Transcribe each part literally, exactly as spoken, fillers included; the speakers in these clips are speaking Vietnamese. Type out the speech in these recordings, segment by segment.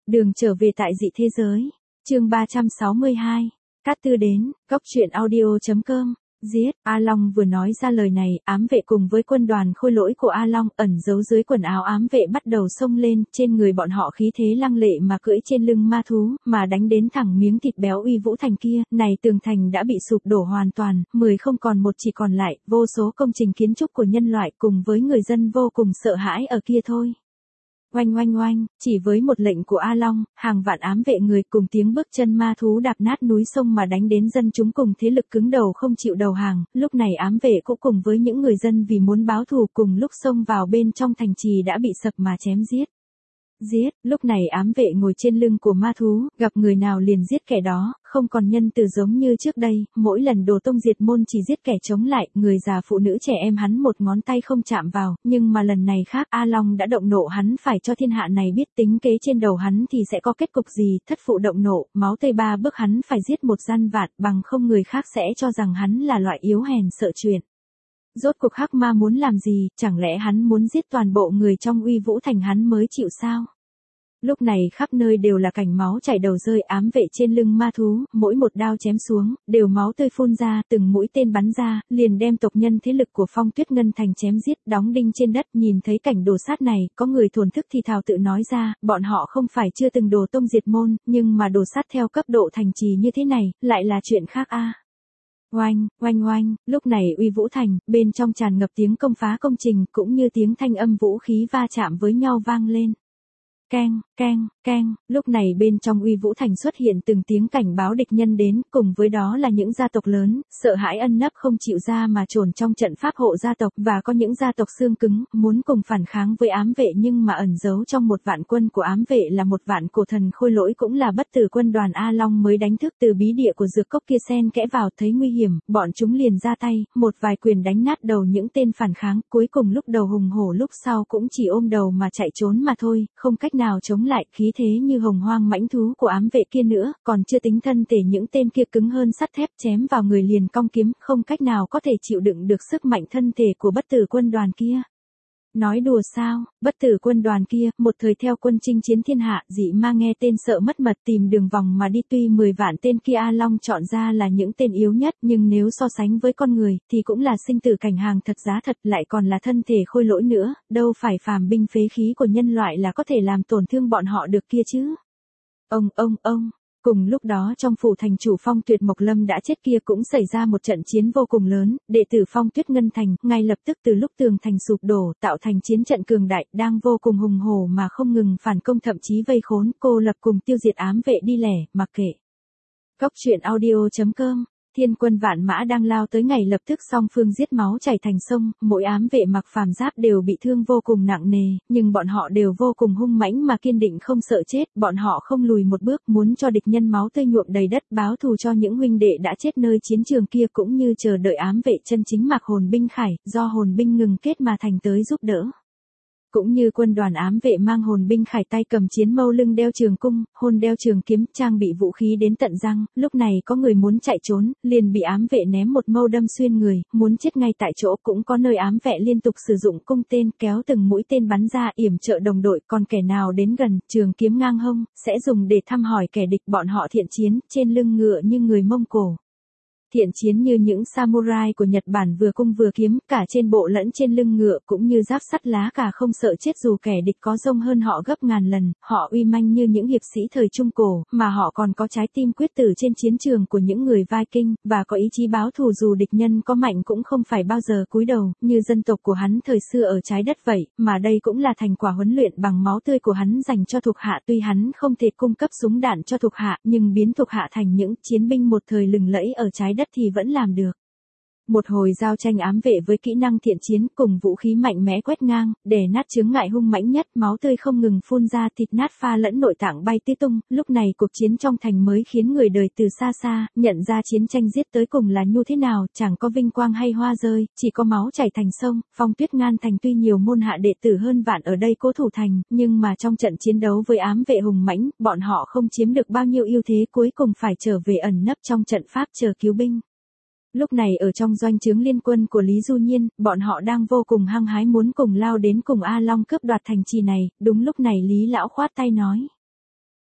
Đường trở về tại dị thế giới. Chương ba trăm sáu mươi hai. Cát Tư đến, góc truyện audio chấm com. Giết, A Long vừa nói ra lời này, ám vệ cùng với quân đoàn khôi lỗi của A Long ẩn giấu dưới quần áo ám vệ bắt đầu xông lên, trên người bọn họ khí thế lăng lệ mà cưỡi trên lưng ma thú, mà đánh đến thẳng miếng thịt béo uy vũ thành kia, này tường thành đã bị sụp đổ hoàn toàn, mười không còn một chỉ còn lại, vô số công trình kiến trúc của nhân loại cùng với người dân vô cùng sợ hãi ở kia thôi. Oanh oanh oanh, chỉ với một lệnh của A Long, hàng vạn ám vệ người cùng tiếng bước chân ma thú đạp nát núi sông mà đánh đến dân chúng cùng thế lực cứng đầu không chịu đầu hàng, lúc này ám vệ cũng cùng với những người dân vì muốn báo thù cùng lúc xông vào bên trong thành trì đã bị sập mà chém giết. Giết, lúc này ám vệ ngồi trên lưng của ma thú, gặp người nào liền giết kẻ đó, không còn nhân từ giống như trước đây, mỗi lần Đồ Tông diệt môn chỉ giết kẻ chống lại, người già phụ nữ trẻ em hắn một ngón tay không chạm vào, nhưng mà lần này khác, A Long đã động nộ, hắn phải cho thiên hạ này biết tính kế trên đầu hắn thì sẽ có kết cục gì, thất phụ động nộ, máu tươi ba bước hắn phải giết một gian vạn, bằng không người khác sẽ cho rằng hắn là loại yếu hèn sợ chuyện. Rốt cuộc Hắc Ma muốn làm gì, chẳng lẽ hắn muốn giết toàn bộ người trong Uy Vũ Thành hắn mới chịu sao? Lúc này khắp nơi đều là cảnh máu chảy đầu rơi, ám vệ trên lưng ma thú, mỗi một đao chém xuống, đều máu tươi phun ra, từng mũi tên bắn ra, liền đem tộc nhân thế lực của Phong Tuyết Ngân Thành chém giết, đóng đinh trên đất. Nhìn thấy cảnh đồ sát này, có người thổn thức thì thào tự nói ra, bọn họ không phải chưa từng Đồ Tông diệt môn, nhưng mà đồ sát theo cấp độ thành trì như thế này, lại là chuyện khác a. À. Oanh, oanh oanh, lúc này Uy Vũ Thành, bên trong tràn ngập tiếng công phá công trình, cũng như tiếng thanh âm vũ khí va chạm với nhau vang lên. Keng, keng, keng, lúc này bên trong Uy Vũ Thành xuất hiện từng tiếng cảnh báo địch nhân đến, cùng với đó là những gia tộc lớn, sợ hãi ân nấp không chịu ra mà trồn trong trận pháp hộ gia tộc, và có những gia tộc xương cứng, muốn cùng phản kháng với ám vệ nhưng mà ẩn giấu trong một vạn quân của ám vệ là một vạn cổ thần khôi lỗi cũng là bất tử quân đoàn A Long mới đánh thức từ bí địa của dược cốc kia xen kẽ vào, thấy nguy hiểm, bọn chúng liền ra tay, một vài quyền đánh nát đầu những tên phản kháng, cuối cùng lúc đầu hùng hổ lúc sau cũng chỉ ôm đầu mà chạy trốn mà thôi, không cách nào chống lại, khí thế như hồng hoang mãnh thú của ám vệ kia nữa, còn chưa tính thân thể những tên kia cứng hơn sắt thép, chém vào người liền cong kiếm, không cách nào có thể chịu đựng được sức mạnh thân thể của bất tử quân đoàn kia. Nói đùa sao, bất tử quân đoàn kia, một thời theo quân chinh chiến thiên hạ, dị ma nghe tên sợ mất mật tìm đường vòng mà đi, tuy mười vạn tên kia A Long chọn ra là những tên yếu nhất, nhưng nếu so sánh với con người, thì cũng là sinh tử cảnh hàng thật giá thật, lại còn là thân thể khôi lỗi nữa, đâu phải phàm binh phế khí của nhân loại là có thể làm tổn thương bọn họ được kia chứ. Ông, ông, ông. Cùng lúc đó trong phủ thành chủ Phong Tuyệt Mộc Lâm đã chết kia cũng xảy ra một trận chiến vô cùng lớn, đệ tử Phong Tuyết Ngân Thành, ngay lập tức từ lúc tường thành sụp đổ, tạo thành chiến trận cường đại, đang vô cùng hùng hổ mà không ngừng phản công, thậm chí vây khốn, cô lập cùng tiêu diệt ám vệ đi lẻ, mặc kệ. Góc truyện audio chấm com. Thiên quân vạn mã đang lao tới, ngày lập tức song phương giết máu chảy thành sông, mỗi ám vệ mặc phàm giáp đều bị thương vô cùng nặng nề, nhưng bọn họ đều vô cùng hung mãnh mà kiên định không sợ chết, bọn họ không lùi một bước, muốn cho địch nhân máu tươi nhuộm đầy đất, báo thù cho những huynh đệ đã chết nơi chiến trường kia, cũng như chờ đợi ám vệ chân chính mặc hồn binh khải, do hồn binh ngừng kết mà thành tới giúp đỡ. Cũng như quân đoàn ám vệ mang hồn binh khải, tay cầm chiến mâu, lưng đeo trường cung, hôn đeo trường kiếm, trang bị vũ khí đến tận răng, lúc này có người muốn chạy trốn, liền bị ám vệ ném một mâu đâm xuyên người, muốn chết ngay tại chỗ, cũng có nơi ám vệ liên tục sử dụng cung tên, kéo từng mũi tên bắn ra, yểm trợ đồng đội, còn kẻ nào đến gần, trường kiếm ngang hông, sẽ dùng để thăm hỏi kẻ địch. Bọn họ thiện chiến, trên lưng ngựa như người Mông Cổ. Thiện chiến như những samurai của Nhật Bản, vừa cung vừa kiếm, cả trên bộ lẫn trên lưng ngựa, cũng như giáp sắt lá cả, không sợ chết dù kẻ địch có rông hơn họ gấp ngàn lần, họ uy manh như những hiệp sĩ thời Trung Cổ, mà họ còn có trái tim quyết tử trên chiến trường của những người Viking, và có ý chí báo thù dù địch nhân có mạnh cũng không phải bao giờ cúi đầu, như dân tộc của hắn thời xưa ở trái đất vậy, mà đây cũng là thành quả huấn luyện bằng máu tươi của hắn dành cho thuộc hạ, tuy hắn không thể cung cấp súng đạn cho thuộc hạ, nhưng biến thuộc hạ thành những chiến binh một thời lừng lẫy ở trái đất thì vẫn làm được. Một hồi giao tranh ám vệ với kỹ năng thiện chiến cùng vũ khí mạnh mẽ quét ngang, đè nát chướng ngại hung mãnh nhất, máu tươi không ngừng phun ra, thịt nát pha lẫn nội tạng bay tứ tung, lúc này cuộc chiến trong thành mới khiến người đời từ xa xa, nhận ra chiến tranh giết tới cùng là như thế nào, chẳng có vinh quang hay hoa rơi, chỉ có máu chảy thành sông. Phong Tuyết Ngân Thành tuy nhiều môn hạ đệ tử hơn vạn ở đây cố thủ thành, nhưng mà trong trận chiến đấu với ám vệ hùng mãnh, bọn họ không chiếm được bao nhiêu ưu thế, cuối cùng phải trở về ẩn nấp trong trận pháp chờ cứu binh. Lúc này ở trong doanh trướng liên quân của Lý Du Nhiên, bọn họ đang vô cùng hăng hái muốn cùng lao đến cùng A Long cướp đoạt thành trì này, đúng lúc này Lý Lão khoát tay nói.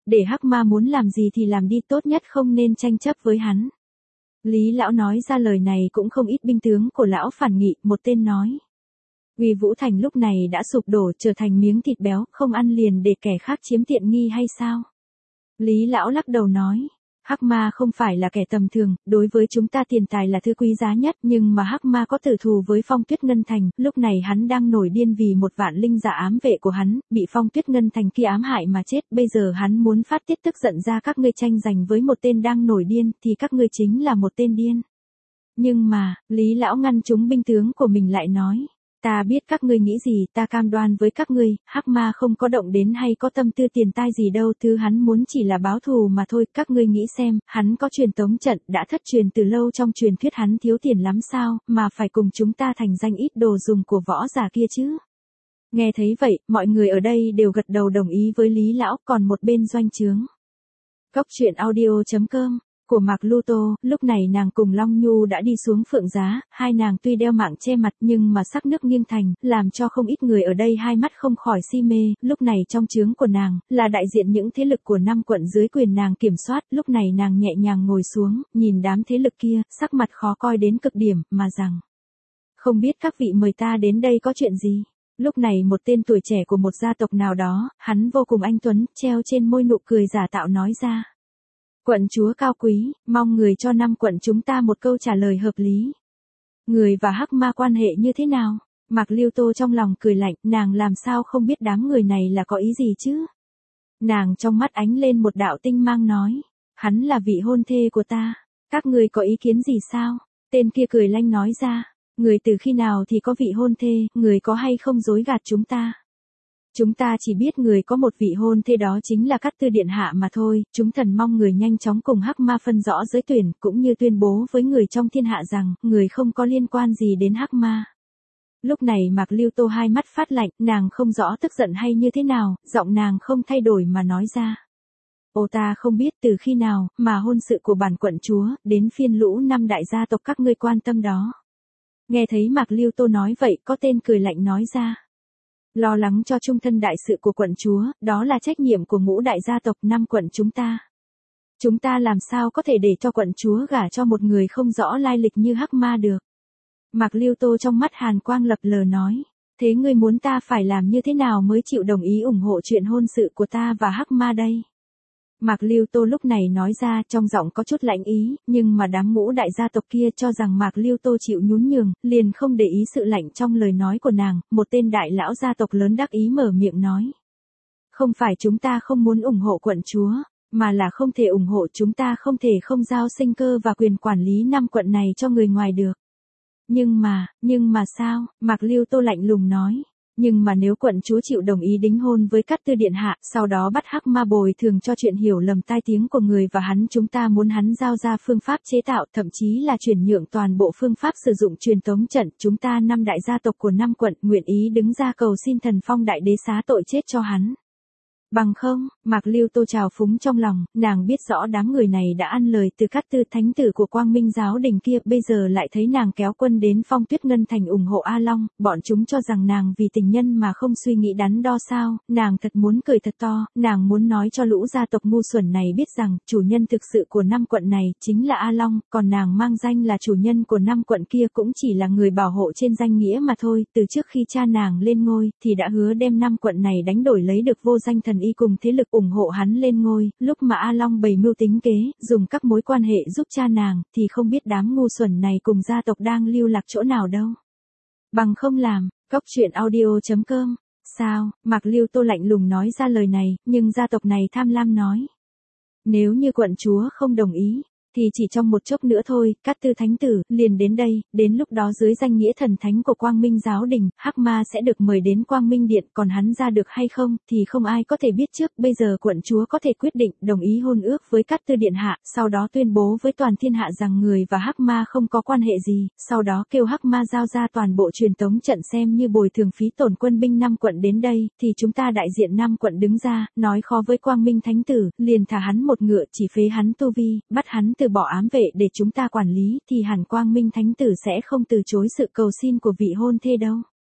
để hắc ma muốn làm gì thì làm đi, tốt nhất không nên tranh chấp với hắn. Lý lão nói ra lời này cũng không ít binh tướng của lão phản nghị, một tên nói. Uy Vũ Thành lúc này đã sụp đổ, trở thành miếng thịt béo, không ăn liền để kẻ khác chiếm tiện nghi hay sao? Lý lão lắc đầu nói. Hắc ma không phải là kẻ tầm thường, đối với chúng ta tiền tài là thứ quý giá nhất, nhưng mà hắc ma có tử thù với Phong Tuyết Ngân Thành, lúc này hắn đang nổi điên vì một vạn linh giả ám vệ của hắn, bị Phong Tuyết Ngân Thành kia ám hại mà chết, bây giờ hắn muốn phát tiết tức giận ra các ngươi tranh giành với một tên đang nổi điên, thì các ngươi chính là một tên điên. Nhưng mà, Lý lão ngăn chúng binh tướng của mình lại nói. Ta biết các ngươi nghĩ gì, ta cam đoan với các ngươi, hắc ma không có động đến hay có tâm tư tiền tai gì đâu, thứ hắn muốn chỉ là báo thù mà thôi, các ngươi nghĩ xem, hắn có truyền tống trận, đã thất truyền từ lâu, trong truyền thuyết hắn thiếu tiền lắm sao, mà phải cùng chúng ta thành danh ít đồ dùng của võ giả kia chứ. Nghe thấy vậy, mọi người ở đây đều gật đầu đồng ý với Lý lão, còn một bên doanh trướng. Cốc truyện audio chấm com của Mạc Luto, lúc này nàng cùng Long Nhu đã đi xuống Phượng Giá, hai nàng tuy đeo mạng che mặt nhưng mà sắc nước nghiêng thành, làm cho không ít người ở đây hai mắt không khỏi si mê, lúc này trong trướng của nàng, là đại diện những thế lực của năm quận dưới quyền nàng kiểm soát, lúc này nàng nhẹ nhàng ngồi xuống, nhìn đám thế lực kia, sắc mặt khó coi đến cực điểm, mà rằng, không biết các vị mời ta đến đây có chuyện gì? Lúc này một tên tuổi trẻ của một gia tộc nào đó, hắn vô cùng anh tuấn, treo trên môi nụ cười giả tạo nói ra. Quận chúa cao quý, mong người cho năm quận chúng ta một câu trả lời hợp lý. Người và hắc ma quan hệ như thế nào? Mạc Liêu Tô trong lòng cười lạnh, nàng làm sao không biết đám người này là có ý gì chứ? Nàng trong mắt ánh lên một đạo tinh mang nói, hắn là vị hôn thê của ta, các người có ý kiến gì sao? Tên kia cười lanh nói ra, người từ khi nào thì có vị hôn thê, người có hay không dối gạt chúng ta? Chúng ta chỉ biết người có một vị hôn thê, đó chính là Cát Tư điện hạ mà thôi, chúng thần mong người nhanh chóng cùng hắc ma phân rõ giới tuyển, cũng như tuyên bố với người trong thiên hạ rằng, người không có liên quan gì đến hắc ma. Lúc này Mạc Liêu Tô hai mắt phát lạnh, nàng không rõ tức giận hay như thế nào, giọng nàng không thay đổi mà nói ra. Ô ta không biết từ khi nào, mà hôn sự của bản quận chúa, đến phiên lũ năm đại gia tộc các ngươi quan tâm đó. Nghe thấy Mạc Liêu Tô nói vậy, có tên cười lạnh nói ra. Lo lắng cho trung thân đại sự của quận chúa, đó là trách nhiệm của ngũ đại gia tộc năm quận chúng ta. Chúng ta làm sao có thể để cho quận chúa gả cho một người không rõ lai lịch như hắc ma được. Mạc Liêu Tô trong mắt hàn quang lập lờ nói, thế ngươi muốn ta phải làm như thế nào mới chịu đồng ý ủng hộ chuyện hôn sự của ta và hắc ma đây? Mạc Liêu Tô lúc này nói ra trong giọng có chút lạnh ý, nhưng mà đám ngũ đại gia tộc kia cho rằng Mạc Liêu Tô chịu nhún nhường, liền không để ý sự lạnh trong lời nói của nàng, một tên đại lão gia tộc lớn đắc ý mở miệng nói. Không phải chúng ta không muốn ủng hộ quận chúa, mà là không thể ủng hộ, chúng ta không thể không giao sinh cơ và quyền quản lý năm quận này cho người ngoài được. Nhưng mà, nhưng mà sao? Mạc Liêu Tô lạnh lùng nói. Nhưng mà nếu quận chúa chịu đồng ý đính hôn với Cát Tư điện hạ, sau đó bắt hắc ma bồi thường cho chuyện hiểu lầm tai tiếng của người và hắn, chúng ta muốn hắn giao ra phương pháp chế tạo, thậm chí là chuyển nhượng toàn bộ phương pháp sử dụng truyền tống trận, chúng ta năm đại gia tộc của năm quận nguyện ý đứng ra cầu xin thần Phong đại đế xá tội chết cho hắn. Bằng không, Mạc Liêu Tô trào phúng trong lòng, nàng biết rõ đám người này đã ăn lời từ Cát Tư thánh tử của Quang Minh giáo đình kia, bây giờ lại thấy nàng kéo quân đến Phong Tuyết Ngân Thành ủng hộ A Long, bọn chúng cho rằng nàng vì tình nhân mà không suy nghĩ đắn đo sao, nàng thật muốn cười thật to, nàng muốn nói cho lũ gia tộc ngu xuẩn này biết rằng, chủ nhân thực sự của năm quận này, chính là A Long, còn nàng mang danh là chủ nhân của năm quận kia cũng chỉ là người bảo hộ trên danh nghĩa mà thôi, từ trước khi cha nàng lên ngôi, thì đã hứa đem năm quận này đánh đổi lấy được vô danh thần y cùng thế lực ủng hộ hắn lên ngôi, lúc mà A Long bày mưu tính kế, dùng các mối quan hệ giúp cha nàng, thì không biết đám ngu xuẩn này cùng gia tộc đang lưu lạc chỗ nào đâu. Bằng không làm, cốc truyện audio chấm com, sao, Mạc Liêu Tô lạnh lùng nói ra lời này, nhưng gia tộc này tham lam nói. Nếu như quận chúa không đồng ý, thì chỉ trong một chốc nữa thôi, Cát Tư thánh tử liền đến đây, đến lúc đó dưới danh nghĩa thần thánh của Quang Minh giáo đình, hắc ma sẽ được mời đến Quang Minh điện, còn hắn ra được hay không thì không ai có thể biết trước, bây giờ quận chúa có thể quyết định đồng ý hôn ước với Cát Tư điện hạ, sau đó tuyên bố với toàn thiên hạ rằng người và hắc ma không có quan hệ gì, sau đó kêu hắc ma giao ra toàn bộ truyền tống trận xem như bồi thường phí tổn quân binh năm quận đến đây, thì chúng ta đại diện năm quận đứng ra, nói khó với Quang Minh thánh tử, liền thả hắn một ngựa, chỉ phế hắn tu vi, bắt hắn từ bỏ ám vệ để chúng ta quản lý, thì hẳn Quang Minh thánh tử sẽ không từ chối sự cầu xin của vị hôn thê đâu.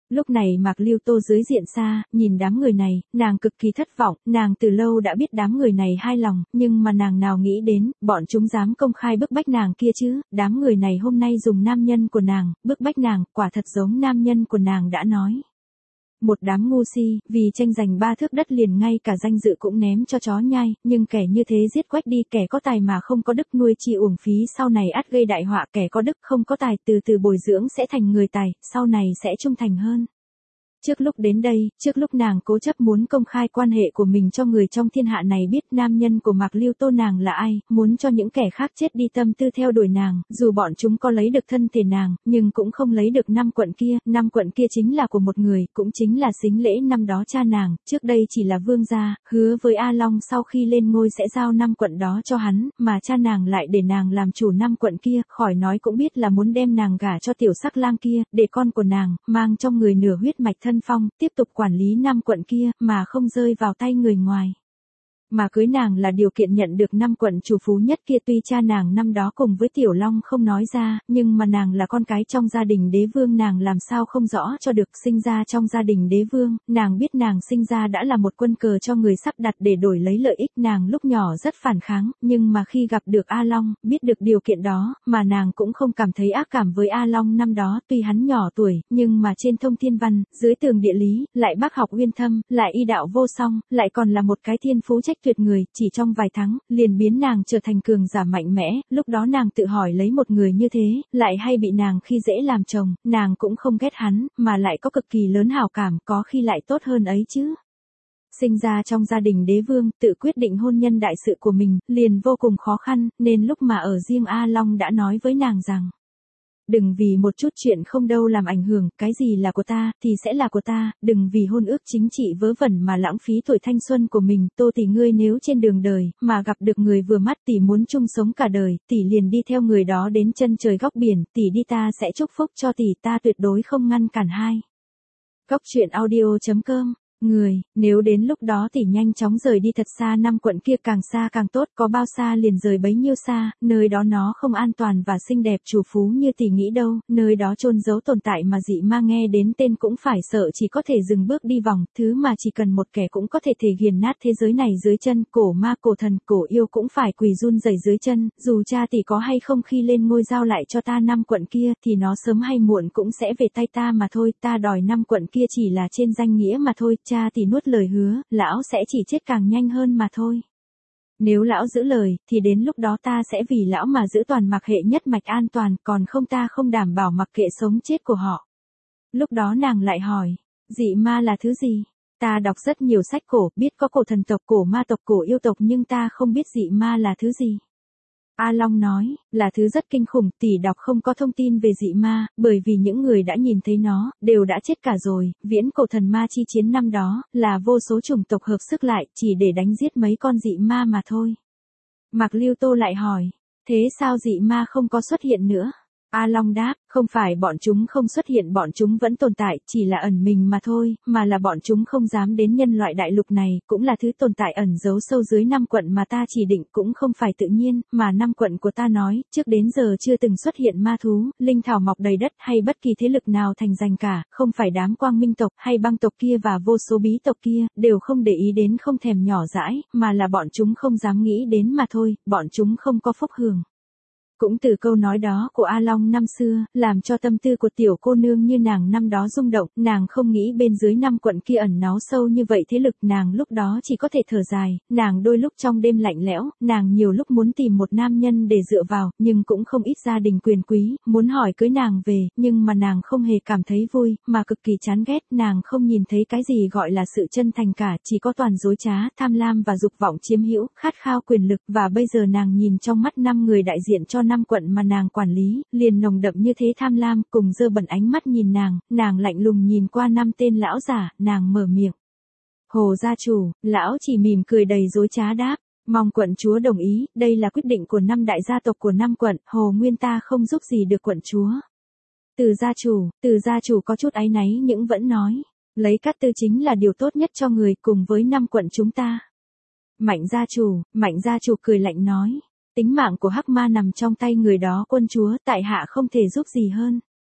Lúc này Mạc Lưu Tô dưới diện xa, nhìn đám người này, nàng cực kỳ thất vọng, nàng từ lâu đã biết đám người này hai lòng, nhưng mà nàng nào nghĩ đến, bọn chúng dám công khai bức bách nàng kia chứ, đám người này hôm nay dùng nam nhân của nàng, bức bách nàng, quả thật giống nam nhân của nàng đã nói. Một đám ngu si, vì tranh giành ba thước đất liền ngay cả danh dự cũng ném cho chó nhai, nhưng kẻ như thế giết quách đi, kẻ có tài mà không có đức nuôi chi uổng phí, sau này ắt gây đại họa, kẻ có đức không có tài từ từ bồi dưỡng sẽ thành người tài, sau này sẽ trung thành hơn. Trước lúc đến đây, trước lúc nàng cố chấp muốn công khai quan hệ của mình cho người trong thiên hạ này biết nam nhân của Mạc Lưu Tô nàng là ai, muốn cho những kẻ khác chết đi tâm tư theo đuổi nàng, dù bọn chúng có lấy được thân thể nàng, nhưng cũng không lấy được năm quận kia, năm quận kia chính là của một người, cũng chính là Sính Lễ năm đó cha nàng, trước đây chỉ là vương gia, hứa với A Long sau khi lên ngôi sẽ giao năm quận đó cho hắn, mà cha nàng lại để nàng làm chủ năm quận kia, khỏi nói cũng biết là muốn đem nàng gả cho tiểu sắc lang kia, để con của nàng, mang trong người nửa huyết mạch thân phong, tiếp tục quản lý năm quận kia, mà không rơi vào tay người ngoài. Mà cưới nàng là điều kiện nhận được năm quận chủ phú nhất kia, tuy cha nàng năm đó cùng với Tiểu Long không nói ra, nhưng mà nàng là con cái trong gia đình đế vương, nàng làm sao không rõ cho được, sinh ra trong gia đình đế vương, nàng biết nàng sinh ra đã là một quân cờ cho người sắp đặt để đổi lấy lợi ích, nàng lúc nhỏ rất phản kháng, nhưng mà khi gặp được A Long, biết được điều kiện đó, mà nàng cũng không cảm thấy ác cảm với A Long năm đó, tuy hắn nhỏ tuổi, nhưng mà trên thông thiên văn, dưới tường địa lý, lại bác học uyên thâm, lại y đạo vô song, lại còn là một cái thiên phú trách tuyệt người, chỉ trong vài tháng, liền biến nàng trở thành cường giả mạnh mẽ, lúc đó nàng tự hỏi lấy một người như thế, lại hay bị nàng khi dễ làm chồng, nàng cũng không ghét hắn, mà lại có cực kỳ lớn hảo cảm, có khi lại tốt hơn ấy chứ. Sinh ra trong gia đình đế vương, tự quyết định hôn nhân đại sự của mình, liền vô cùng khó khăn, nên lúc mà ở riêng A Long đã nói với nàng rằng, đừng vì một chút chuyện không đâu làm ảnh hưởng, cái gì là của ta, thì sẽ là của ta, đừng vì hôn ước chính trị vớ vẩn mà lãng phí tuổi thanh xuân của mình, Tô tỷ ngươi nếu trên đường đời, mà gặp được người vừa mắt tỷ muốn chung sống cả đời, tỷ liền đi theo người đó đến chân trời góc biển, tỷ đi ta sẽ chúc phúc cho tỷ, ta tuyệt đối không ngăn cản hai. Góc truyện audio chấm com Người, nếu đến lúc đó tỷ nhanh chóng rời đi thật xa, năm quận kia càng xa càng tốt, có bao xa liền rời bấy nhiêu xa, nơi đó nó không an toàn và xinh đẹp chủ phú như tỷ nghĩ đâu, nơi đó chôn giấu tồn tại mà dị ma nghe đến tên cũng phải sợ, chỉ có thể dừng bước đi vòng, thứ mà chỉ cần một kẻ cũng có thể thể nghiền nát thế giới này dưới chân, cổ ma cổ thần cổ yêu cũng phải quỳ run rẩy dưới chân, dù cha tỷ có hay không khi lên ngôi giao lại cho ta năm quận kia, thì nó sớm hay muộn cũng sẽ về tay ta mà thôi, ta đòi năm quận kia chỉ là trên danh nghĩa mà thôi. Cha tỷ nuốt lời hứa, lão sẽ chỉ chết càng nhanh hơn mà thôi. Nếu lão giữ lời, thì đến lúc đó ta sẽ vì lão mà giữ toàn mặc hệ nhất mạch an toàn, còn không ta không đảm bảo mặc kệ sống chết của họ. Lúc đó nàng lại hỏi, dị ma là thứ gì? Ta đọc rất nhiều sách cổ, biết có cổ thần tộc, cổ ma tộc, cổ yêu tộc, nhưng ta không biết dị ma là thứ gì. A Long nói, là thứ rất kinh khủng, tỷ đọc không có thông tin về dị ma, bởi vì những người đã nhìn thấy nó, đều đã chết cả rồi, viễn cổ thần ma chi chiến năm đó, là vô số chủng tộc hợp sức lại, chỉ để đánh giết mấy con dị ma mà thôi. Mạc Lưu Tô lại hỏi, thế sao dị ma không có xuất hiện nữa? A Long đáp, không phải bọn chúng không xuất hiện, bọn chúng vẫn tồn tại, chỉ là ẩn mình mà thôi, mà là bọn chúng không dám đến nhân loại đại lục này, cũng là thứ tồn tại ẩn giấu sâu dưới năm quận mà ta chỉ định, cũng không phải tự nhiên, mà năm quận của ta nói, trước đến giờ chưa từng xuất hiện ma thú, linh thảo mọc đầy đất hay bất kỳ thế lực nào thành danh cả, không phải đám quang minh tộc hay băng tộc kia và vô số bí tộc kia, đều không để ý đến, không thèm nhỏ dãi, mà là bọn chúng không dám nghĩ đến mà thôi, bọn chúng không có phúc hưởng. Cũng từ câu nói đó của A Long năm xưa, làm cho tâm tư của tiểu cô nương như nàng năm đó rung động, nàng không nghĩ bên dưới năm quận kia ẩn náu sâu như vậy thế lực, nàng lúc đó chỉ có thể thở dài, nàng đôi lúc trong đêm lạnh lẽo, nàng nhiều lúc muốn tìm một nam nhân để dựa vào, nhưng cũng không ít gia đình quyền quý, muốn hỏi cưới nàng về, nhưng mà nàng không hề cảm thấy vui, mà cực kỳ chán ghét, nàng không nhìn thấy cái gì gọi là sự chân thành cả, chỉ có toàn dối trá, tham lam và dục vọng chiếm hữu, khát khao quyền lực, và bây giờ nàng nhìn trong mắt năm người đại diện cho năm quận mà nàng quản lý, liền nồng đậm như thế tham lam, cùng dơ bẩn ánh mắt nhìn nàng, nàng lạnh lùng nhìn qua năm tên lão giả, nàng mở miệng. Hồ gia chủ, lão chỉ mỉm cười đầy dối trá đáp, mong quận chúa đồng ý, đây là quyết định của năm đại gia tộc của năm quận, Hồ Nguyên ta không giúp gì được quận chúa. Từ gia chủ, từ gia chủ có chút áy náy nhưng vẫn nói, lấy cát tư chính là điều tốt nhất cho người cùng với năm quận chúng ta. Mạnh gia chủ, mạnh gia chủ cười lạnh nói. Tính mạng của hắc ma nằm trong tay người đó quân chúa, tại hạ không thể giúp gì hơn.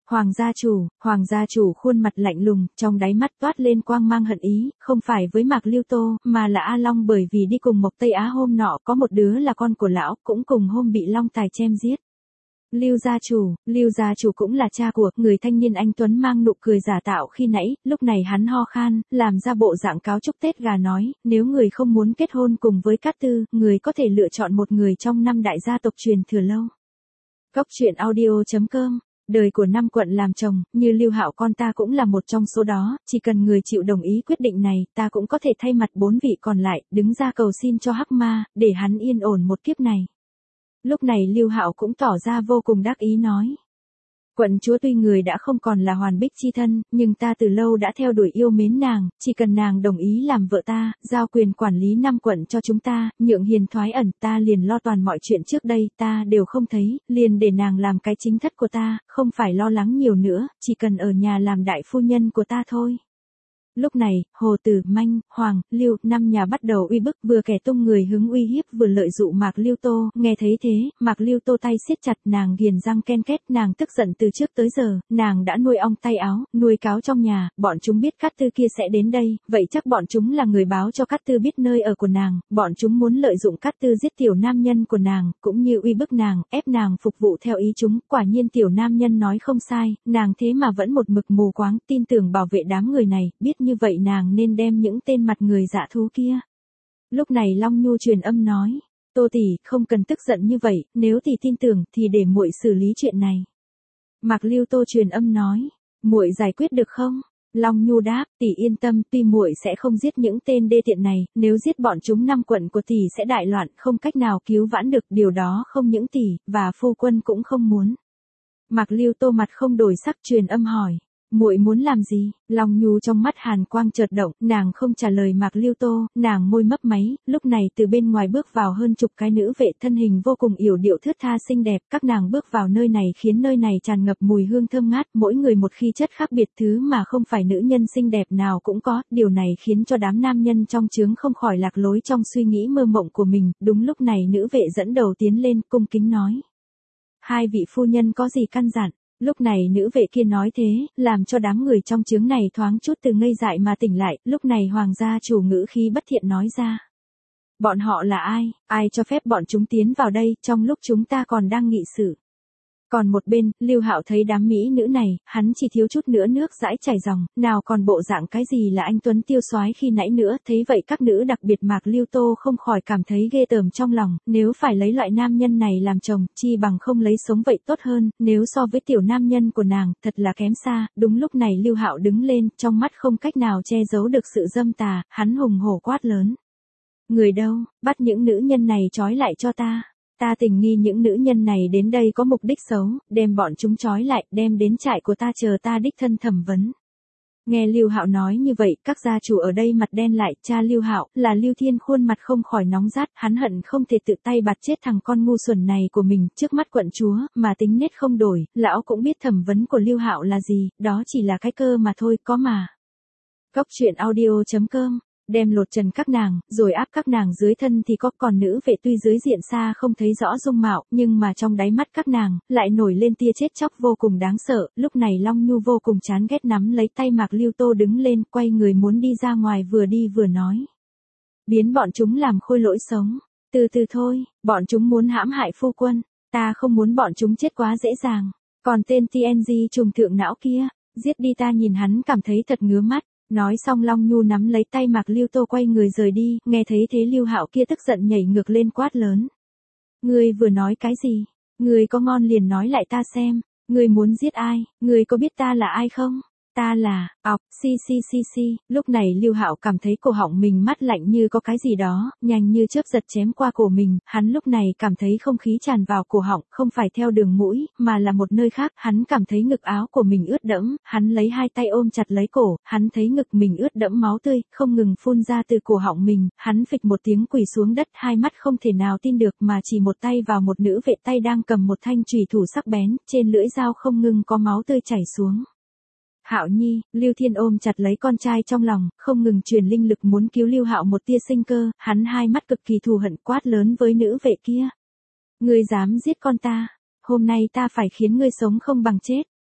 Hoàng gia chủ, Hoàng gia chủ khuôn mặt lạnh lùng, trong đáy mắt toát lên quang mang hận ý, không phải với Mạc Lưu Tô, mà là A Long, bởi vì đi cùng Mộc Tây Á hôm nọ có một đứa là con của lão, cũng cùng hôm bị Long Tài chém giết. Lưu gia chủ, Lưu gia chủ cũng là cha của người thanh niên anh tuấn mang nụ cười giả tạo khi nãy, lúc này hắn ho khan, làm ra bộ dạng cáo chúc Tết gà nói, nếu người không muốn kết hôn cùng với Cát Tư, người có thể lựa chọn một người trong năm đại gia tộc truyền thừa lâu. Góc truyện audio chấm com. Đời của năm quận làm chồng, như Lưu Hạo con ta cũng là một trong số đó, chỉ cần người chịu đồng ý quyết định này, ta cũng có thể thay mặt bốn vị còn lại, đứng ra cầu xin cho Hắc Ma, để hắn yên ổn một kiếp này. Lúc này Lưu Hạo cũng tỏ ra vô cùng đắc ý nói. Quận chúa tuy người đã không còn là Hoàn Bích chi thân, nhưng ta từ lâu đã theo đuổi yêu mến nàng, chỉ cần nàng đồng ý làm vợ ta, giao quyền quản lý năm quận cho chúng ta, nhượng hiền thoái ẩn, ta liền lo toàn mọi chuyện trước đây, ta đều không thấy, liền để nàng làm cái chính thất của ta, không phải lo lắng nhiều nữa, chỉ cần ở nhà làm đại phu nhân của ta thôi. Lúc này, Hồ Tử, Manh, Hoàng, Lưu, năm nhà bắt đầu uy bức, vừa kẻ tung người hứng uy hiếp vừa lợi dụ Mạc Lưu Tô, nghe thấy thế, Mạc Lưu Tô tay siết chặt, nàng ghiền răng ken két, nàng tức giận từ trước tới giờ, nàng đã nuôi ong tay áo, nuôi cáo trong nhà, bọn chúng biết Cát Tư kia sẽ đến đây, vậy chắc bọn chúng là người báo cho Cát Tư biết nơi ở của nàng, bọn chúng muốn lợi dụng Cát Tư giết tiểu nam nhân của nàng, cũng như uy bức nàng, ép nàng phục vụ theo ý chúng, quả nhiên tiểu nam nhân nói không sai, nàng thế mà vẫn một mực mù quáng, tin tưởng bảo vệ đám người này, biết như vậy nàng nên đem những tên mặt người dạ thú kia. Lúc này Long Nhu truyền âm nói, Tô tỷ, không cần tức giận như vậy, nếu tỷ tin tưởng thì để muội xử lý chuyện này. Mạc Lưu Tô truyền âm nói, muội giải quyết được không? Long Nhu đáp, tỷ yên tâm, tuy muội sẽ không giết những tên đê tiện này, nếu giết bọn chúng năm quận của tỷ sẽ đại loạn, không cách nào cứu vãn được, điều đó không những tỷ và phu quân cũng không muốn. Mạc Lưu Tô mặt không đổi sắc truyền âm hỏi, muội muốn làm gì? Long Nhu trong mắt hàn quang chợt động, nàng không trả lời Mạc Lưu Tô, nàng môi mấp máy, lúc này từ bên ngoài bước vào hơn chục cái nữ vệ thân hình vô cùng yểu điệu thướt tha xinh đẹp, các nàng bước vào nơi này khiến nơi này tràn ngập mùi hương thơm ngát, mỗi người một khí chất khác biệt, thứ mà không phải nữ nhân xinh đẹp nào cũng có, điều này khiến cho đám nam nhân trong trướng không khỏi lạc lối trong suy nghĩ mơ mộng của mình, đúng lúc này nữ vệ dẫn đầu tiến lên, cung kính nói. Hai vị phu nhân có gì căn dặn? Lúc này nữ vệ kia nói thế, làm cho đám người trong chướng này thoáng chút từ ngây dại mà tỉnh lại, lúc này Hoàng gia chủ ngữ khí bất thiện nói ra. Bọn họ là ai, ai cho phép bọn chúng tiến vào đây, trong lúc chúng ta còn đang nghị sự. Còn một bên, Lưu Hạo thấy đám mỹ nữ này, hắn chỉ thiếu chút nữa nước dãi chảy ròng, nào còn bộ dạng cái gì là anh tuấn tiêu soái khi nãy nữa, thấy vậy các nữ đặc biệt Mạc Lưu Tô không khỏi cảm thấy ghê tởm trong lòng, nếu phải lấy loại nam nhân này làm chồng, chi bằng không lấy sống vậy tốt hơn, nếu so với tiểu nam nhân của nàng, thật là kém xa. Đúng lúc này Lưu Hạo đứng lên, trong mắt không cách nào che giấu được sự dâm tà, hắn hùng hổ quát lớn. Người đâu, bắt những nữ nhân này trói lại cho ta. Ta tình nghi những nữ nhân này đến đây có mục đích xấu, đem bọn chúng trói lại, đem đến trại của ta chờ ta đích thân thẩm vấn. Nghe Lưu Hạo nói như vậy, các gia chủ ở đây mặt đen lại, cha Lưu Hạo là Lưu Thiên khuôn mặt không khỏi nóng rát, hắn hận không thể tự tay bạt chết thằng con ngu xuẩn này của mình, trước mắt quận chúa, mà tính nết không đổi, lão cũng biết thẩm vấn của Lưu Hạo là gì, đó chỉ là cái cơ mà thôi, có mà. Góc truyện audio chấm com đem lột trần các nàng, rồi áp các nàng dưới thân thì có, còn nữ vệ tuy dưới diện xa không thấy rõ dung mạo, nhưng mà trong đáy mắt các nàng, lại nổi lên tia chết chóc vô cùng đáng sợ, lúc này Long Nhu vô cùng chán ghét nắm lấy tay Mạc Lưu Tô đứng lên, quay người muốn đi ra ngoài vừa đi vừa nói. Biến bọn chúng làm khôi lỗi sống, từ từ thôi, bọn chúng muốn hãm hại phu quân, ta không muốn bọn chúng chết quá dễ dàng, còn tên tê en giê trùng thượng não kia, giết đi ta nhìn hắn cảm thấy thật ngứa mắt. Nói xong Long Nhu nắm lấy tay Mạc Lưu Tô quay người rời đi, nghe thấy thế Lưu Hạo kia tức giận nhảy ngược lên quát lớn. Ngươi vừa nói cái gì? Ngươi có ngon liền nói lại ta xem, ngươi muốn giết ai, ngươi có biết ta là ai không? Ta là, ọc, si si si si, lúc này Lưu Hạo cảm thấy cổ họng mình mát lạnh như có cái gì đó, nhanh như chớp giật chém qua cổ mình, hắn lúc này cảm thấy không khí tràn vào cổ họng, không phải theo đường mũi, mà là một nơi khác, hắn cảm thấy ngực áo của mình ướt đẫm, hắn lấy hai tay ôm chặt lấy cổ, hắn thấy ngực mình ướt đẫm máu tươi, không ngừng phun ra từ cổ họng mình, hắn phịch một tiếng quỳ xuống đất, hai mắt không thể nào tin được mà chỉ một tay vào một nữ vệ tay đang cầm một thanh chùy thủ sắc bén, trên lưỡi dao không ngừng có máu tươi chảy xuống. Hạo Nhi, Lưu Thiên ôm chặt lấy con trai trong lòng, không ngừng truyền linh lực muốn cứu Lưu Hạo một tia sinh cơ, hắn hai mắt cực kỳ thù hận quát lớn với nữ vệ kia. Ngươi dám giết con ta, hôm nay ta phải khiến ngươi sống không bằng chết.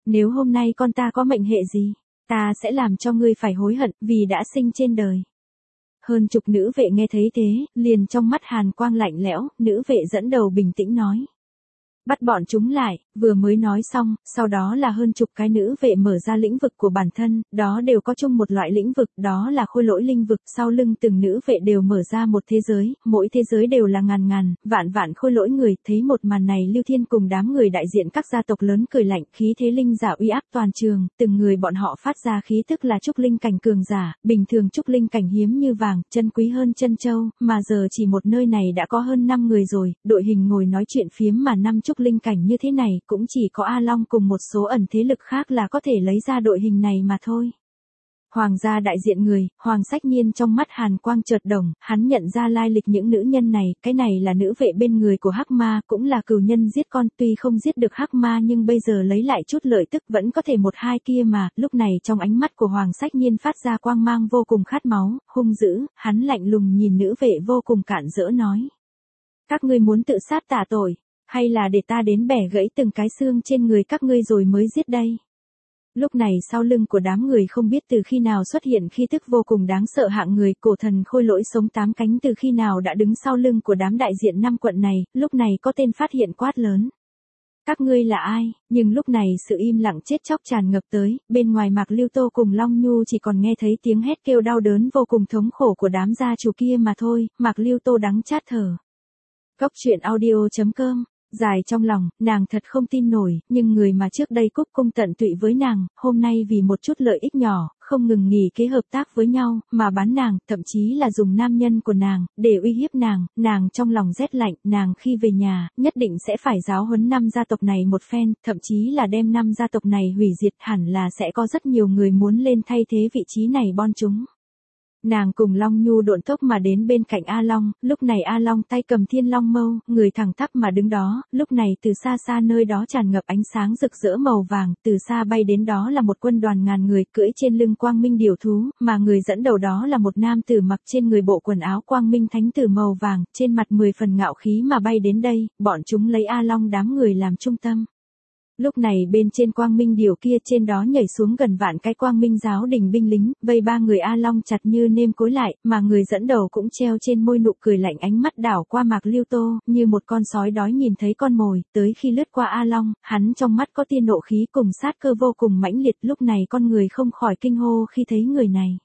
Nếu hôm nay con ta có mệnh hệ gì, ta sẽ làm cho ngươi phải hối hận vì đã sinh trên đời. Hơn chục nữ vệ nghe thấy thế, liền trong mắt hàn quang lạnh lẽo, nữ vệ dẫn đầu bình tĩnh nói. Bắt bọn chúng lại, vừa mới nói xong, sau đó là hơn chục cái nữ vệ mở ra lĩnh vực của bản thân, đó đều có chung một loại lĩnh vực, đó là khôi lỗi linh vực, sau lưng từng nữ vệ đều mở ra một thế giới, mỗi thế giới đều là ngàn ngàn, vạn vạn khôi lỗi người, thấy một màn này Lưu Thiên cùng đám người đại diện các gia tộc lớn cười lạnh, khí thế linh giả uy áp toàn trường, từng người bọn họ phát ra khí tức là trúc linh cảnh cường giả, bình thường trúc linh cảnh hiếm như vàng, chân quý hơn chân châu, mà giờ chỉ một nơi này đã có hơn năm người rồi, đội hình ngồi nói chuyện phiếm mà năm trúc linh cảnh như thế này, cũng chỉ có A Long cùng một số ẩn thế lực khác là có thể lấy ra đội hình này mà thôi. Hoàng gia đại diện người, Hoàng Sách Nhiên trong mắt hàn quang chợt đồng, hắn nhận ra lai lịch những nữ nhân này, cái này là nữ vệ bên người của Hắc Ma, cũng là cừu nhân giết con, tuy không giết được Hắc Ma nhưng bây giờ lấy lại chút lợi tức vẫn có thể một hai kia mà, lúc này trong ánh mắt của Hoàng Sách Nhiên phát ra quang mang vô cùng khát máu, hung dữ, hắn lạnh lùng nhìn nữ vệ vô cùng cản rỡ nói. Các ngươi muốn tự sát tạ tội, hay là để ta đến bẻ gãy từng cái xương trên người các ngươi rồi mới giết đây? Lúc này sau lưng của đám người không biết từ khi nào xuất hiện khí tức vô cùng đáng sợ hạng người, cổ thần khôi lỗi sống tám cánh từ khi nào đã đứng sau lưng của đám đại diện năm quận này, lúc này có tên phát hiện quát lớn. Các ngươi là ai? Nhưng lúc này sự im lặng chết chóc tràn ngập tới, bên ngoài Mạc Lưu Tô cùng Long Nhu chỉ còn nghe thấy tiếng hét kêu đau đớn vô cùng thống khổ của đám gia chủ kia mà thôi, Mạc Lưu Tô đắng chát thở. Cốc truyện audio chấm com Dài trong lòng, nàng thật không tin nổi, nhưng người mà trước đây cúc cung tận tụy với nàng, hôm nay vì một chút lợi ích nhỏ, không ngừng nghỉ kế hợp tác với nhau, mà bán nàng, thậm chí là dùng nam nhân của nàng, để uy hiếp nàng, nàng trong lòng rét lạnh, nàng khi về nhà, nhất định sẽ phải giáo huấn năm gia tộc này một phen, thậm chí là đem năm gia tộc này hủy diệt, hẳn là sẽ có rất nhiều người muốn lên thay thế vị trí này bon chúng. Nàng cùng Long Nhu độn tốc mà đến bên cạnh A Long, lúc này A Long tay cầm thiên long mâu, người thẳng tắp mà đứng đó, lúc này từ xa xa nơi đó tràn ngập ánh sáng rực rỡ màu vàng, từ xa bay đến đó là một quân đoàn ngàn người cưỡi trên lưng quang minh điểu thú, mà người dẫn đầu đó là một nam tử mặc trên người bộ quần áo quang minh thánh tử màu vàng, trên mặt mười phần ngạo khí mà bay đến đây, bọn chúng lấy A Long đám người làm trung tâm. Lúc này bên trên quang minh điểu kia trên đó nhảy xuống gần vạn cái quang minh giáo đình binh lính, vây ba người A Long chặt như nêm cối lại, mà người dẫn đầu cũng treo trên môi nụ cười lạnh, ánh mắt đảo qua Mạc Lưu Tô, như một con sói đói nhìn thấy con mồi, tới khi lướt qua A Long, hắn trong mắt có tia nộ khí cùng sát cơ vô cùng mãnh liệt, lúc này con người không khỏi kinh hô khi thấy người này.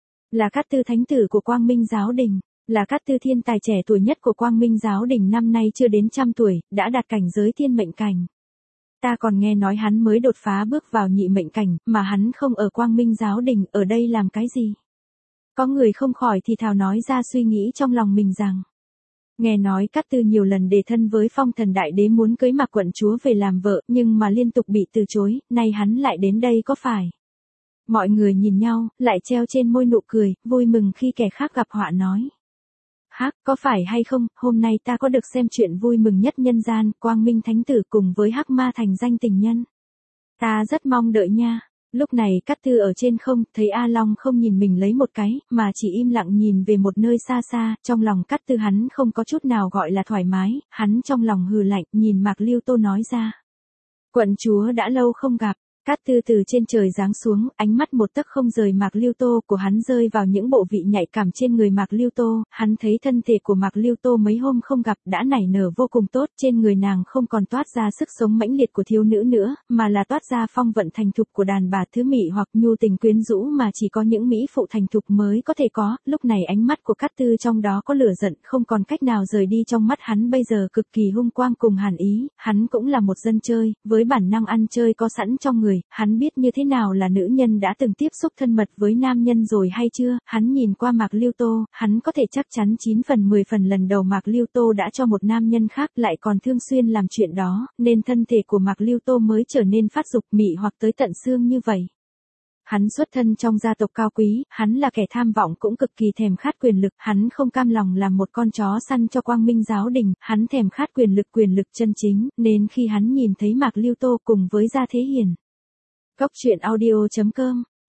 Là Cát Tư thánh tử của quang minh giáo đình. Là Cát Tư thiên tài trẻ tuổi nhất của quang minh giáo đình năm nay chưa đến trăm tuổi, đã đạt cảnh giới thiên mệnh cảnh. Ta còn nghe nói hắn mới đột phá bước vào nhị mệnh cảnh, mà hắn không ở quang minh giáo đình, ở đây làm cái gì? Có người không khỏi thì thào nói ra suy nghĩ trong lòng mình rằng. Nghe nói Cát Tư nhiều lần đề thân với Phong Thần Đại Đế muốn cưới Mạc quận chúa về làm vợ, nhưng mà liên tục bị từ chối, nay hắn lại đến đây có phải? Mọi người nhìn nhau, lại treo trên môi nụ cười, vui mừng khi kẻ khác gặp họa nói. Hắc, có phải hay không, hôm nay ta có được xem chuyện vui mừng nhất nhân gian, quang minh thánh tử cùng với Hắc Ma thành danh tình nhân. Ta rất mong đợi nha. Lúc này Cát Tư ở trên không, thấy A Long không nhìn mình lấy một cái, mà chỉ im lặng nhìn về một nơi xa xa, trong lòng Cát Tư hắn không có chút nào gọi là thoải mái, hắn trong lòng hừ lạnh, nhìn Mạc Lưu Tô nói ra. Quận chúa đã lâu không gặp. Cát Tư từ trên trời giáng xuống, ánh mắt một tấc không rời Mạc Lưu Tô của hắn rơi vào những bộ vị nhạy cảm trên người Mạc Lưu Tô, hắn thấy thân thể của Mạc Lưu Tô mấy hôm không gặp đã nảy nở vô cùng tốt, trên người nàng không còn toát ra sức sống mãnh liệt của thiếu nữ nữa, mà là toát ra phong vận thành thục của đàn bà thứ mỹ hoặc nhu tình quyến rũ mà chỉ có những mỹ phụ thành thục mới có thể có, lúc này ánh mắt của Cát Tư trong đó có lửa giận, không còn cách nào rời đi trong mắt hắn bây giờ cực kỳ hung quang cùng hàn ý, hắn cũng là một dân chơi, với bản năng ăn chơi có sẵn trong người. Hắn biết như thế nào là nữ nhân đã từng tiếp xúc thân mật với nam nhân rồi hay chưa, hắn nhìn qua Mạc Lưu Tô, hắn có thể chắc chắn chín phần mười phần lần đầu Mạc Lưu Tô đã cho một nam nhân khác lại còn thường xuyên làm chuyện đó, nên thân thể của Mạc Lưu Tô mới trở nên phát dục mị hoặc tới tận xương như vậy. Hắn xuất thân trong gia tộc cao quý, hắn là kẻ tham vọng cũng cực kỳ thèm khát quyền lực, hắn không cam lòng làm một con chó săn cho quang minh giáo đình, hắn thèm khát quyền lực quyền lực chân chính, nên khi hắn nhìn thấy Mạc Lưu Tô cùng với Gia Thế Hiền. Cốc truyện audio chấm com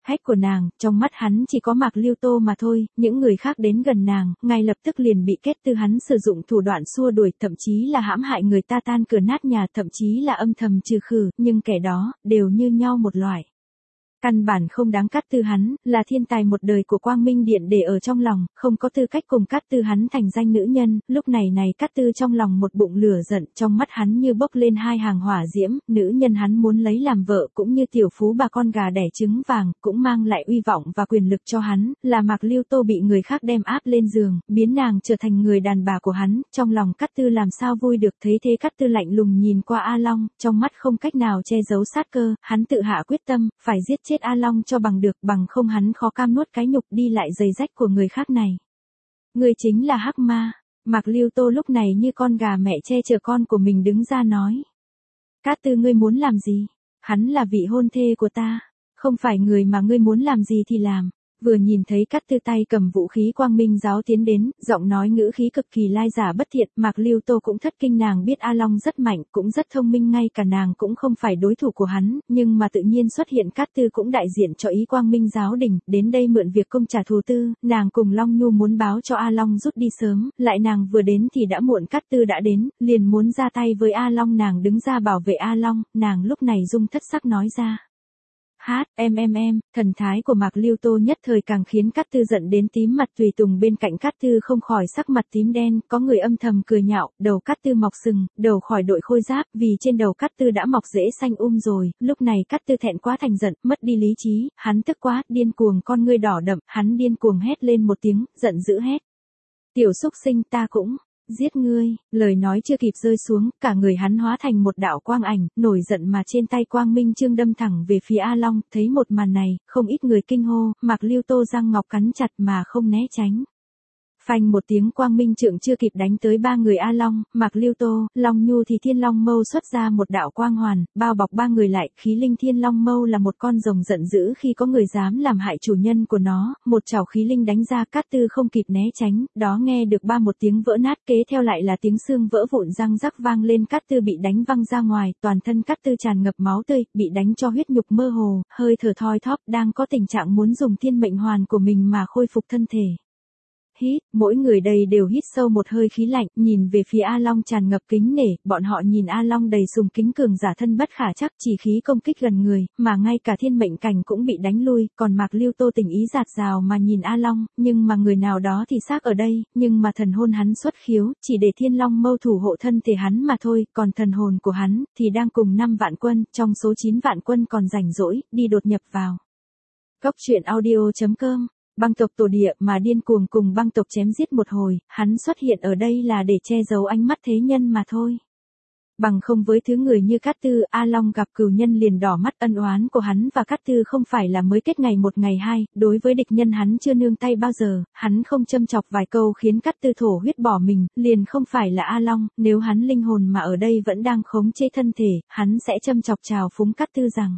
hách của nàng, trong mắt hắn chỉ có Mạc Lưu Tô mà thôi, những người khác đến gần nàng, ngay lập tức liền bị kết tư hắn sử dụng thủ đoạn xua đuổi, thậm chí là hãm hại người ta tan cửa nát nhà, thậm chí là âm thầm trừ khử, nhưng kẻ đó, đều như nhau một loại. Căn bản không đáng Cát Tư hắn, là thiên tài một đời của Quang Minh Điện để ở trong lòng, không có tư cách cùng Cát Tư hắn thành danh nữ nhân, lúc này này Cát Tư trong lòng một bụng lửa giận, trong mắt hắn như bốc lên hai hàng hỏa diễm, nữ nhân hắn muốn lấy làm vợ cũng như tiểu phú bà con gà đẻ trứng vàng, cũng mang lại uy vọng và quyền lực cho hắn, là Mạc Lưu Tô bị người khác đem áp lên giường, biến nàng trở thành người đàn bà của hắn, trong lòng Cát Tư làm sao vui được, thấy thế Cát Tư lạnh lùng nhìn qua A Long, trong mắt không cách nào che giấu sát cơ, hắn tự hạ quyết tâm, phải giết chết A Long cho bằng được, bằng không hắn khó cam nuốt cái nhục đi lại giày rách của người khác này. Ngươi chính là Hắc Ma. Mạc Lưu Tô lúc này như con gà mẹ che chở con của mình đứng ra nói. Cát Tư ngươi muốn làm gì? Hắn là vị hôn thê của ta, không phải người mà ngươi muốn làm gì thì làm. Vừa nhìn thấy Cát Tư tay cầm vũ khí Quang Minh giáo tiến đến, giọng nói ngữ khí cực kỳ lai giả bất thiện, Mạc Lưu Tô cũng thất kinh, nàng biết A Long rất mạnh, cũng rất thông minh, ngay cả nàng cũng không phải đối thủ của hắn, nhưng mà tự nhiên xuất hiện Cát Tư cũng đại diện cho ý Quang Minh giáo đình, đến đây mượn việc công trả thù tư, nàng cùng Long Nhu muốn báo cho A Long rút đi sớm, lại nàng vừa đến thì đã muộn, Cát Tư đã đến, liền muốn ra tay với A Long, nàng đứng ra bảo vệ A Long, nàng lúc này dung thất sắc nói ra. Hát, em em em, thần thái của Mạc Lưu Tô nhất thời càng khiến Cát Tư giận đến tím mặt, tùy tùng bên cạnh Cát Tư không khỏi sắc mặt tím đen, có người âm thầm cười nhạo, đầu Cát Tư mọc sừng, đầu khỏi đội khôi giáp, vì trên đầu Cát Tư đã mọc rễ xanh um rồi, lúc này Cát Tư thẹn quá thành giận, mất đi lý trí, hắn tức quá, điên cuồng, con ngươi đỏ đậm, hắn điên cuồng hét lên một tiếng, giận dữ hét. Tiểu xúc sinh, ta cũng giết ngươi, lời nói chưa kịp rơi xuống, cả người hắn hóa thành một đạo quang ảnh, nổi giận mà trên tay Quang Minh chương đâm thẳng về phía A Long, thấy một màn này, không ít người kinh hô, Mạc Lưu Tô răng ngọc cắn chặt mà không né tránh. Phanh một tiếng, Quang Minh trượng chưa kịp đánh tới ba người A Long, Mạc Lưu Tô, Long Nhu thì Thiên Long Mâu xuất ra một đạo quang hoàn, bao bọc ba người lại, khí linh Thiên Long Mâu là một con rồng giận dữ khi có người dám làm hại chủ nhân của nó, một chảo khí linh đánh ra, Cát Tư không kịp né tránh, đó nghe được ba một tiếng vỡ nát, kế theo lại là tiếng xương vỡ vụn răng rắc vang lên, Cát Tư bị đánh văng ra ngoài, toàn thân Cát Tư tràn ngập máu tươi, bị đánh cho huyết nhục mơ hồ, hơi thở thoi thóp, đang có tình trạng muốn dùng thiên mệnh hoàn của mình mà khôi phục thân thể. Hít, mỗi người đây đều hít sâu một hơi khí lạnh, nhìn về phía A Long tràn ngập kính nể, bọn họ nhìn A Long đầy sùng kính, cường giả thân bất khả trắc, chỉ khí công kích gần người, mà ngay cả thiên mệnh cảnh cũng bị đánh lui, còn Mạc Lưu Tô tình ý dạt dào mà nhìn A Long, nhưng mà người nào đó thì xác ở đây, nhưng mà thần hồn hắn xuất khiếu, chỉ để Thiên Long Mâu thủ hộ thân thể hắn mà thôi, còn thần hồn của hắn thì đang cùng năm vạn quân, trong số chín vạn quân còn rảnh rỗi, đi đột nhập vào. Góc truyện audio chấm com. Băng tộc tổ địa mà điên cuồng cùng băng tộc chém giết một hồi, hắn xuất hiện ở đây là để che giấu ánh mắt thế nhân mà thôi. Bằng không với thứ người như Cát Tư, A Long gặp cừu nhân liền đỏ mắt, ân oán của hắn và Cát Tư không phải là mới kết ngày một ngày hai, đối với địch nhân hắn chưa nương tay bao giờ, hắn không châm chọc vài câu khiến Cát Tư thổ huyết bỏ mình, liền không phải là A Long, nếu hắn linh hồn mà ở đây vẫn đang khống chế thân thể, hắn sẽ châm chọc trào phúng Cát Tư rằng.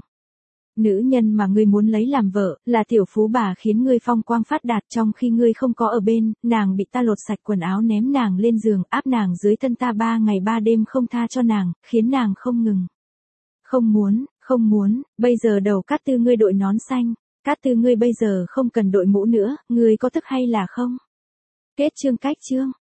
Nữ nhân mà ngươi muốn lấy làm vợ, là tiểu phú bà khiến ngươi phong quang phát đạt, trong khi ngươi không có ở bên, nàng bị ta lột sạch quần áo ném nàng lên giường, áp nàng dưới thân ta ba ngày ba đêm không tha cho nàng, khiến nàng không ngừng. Không muốn, không muốn, bây giờ đầu Cát Tư ngươi đội nón xanh, Cát Tư ngươi bây giờ không cần đội mũ nữa, ngươi có tức hay là không? Kết chương cách chương.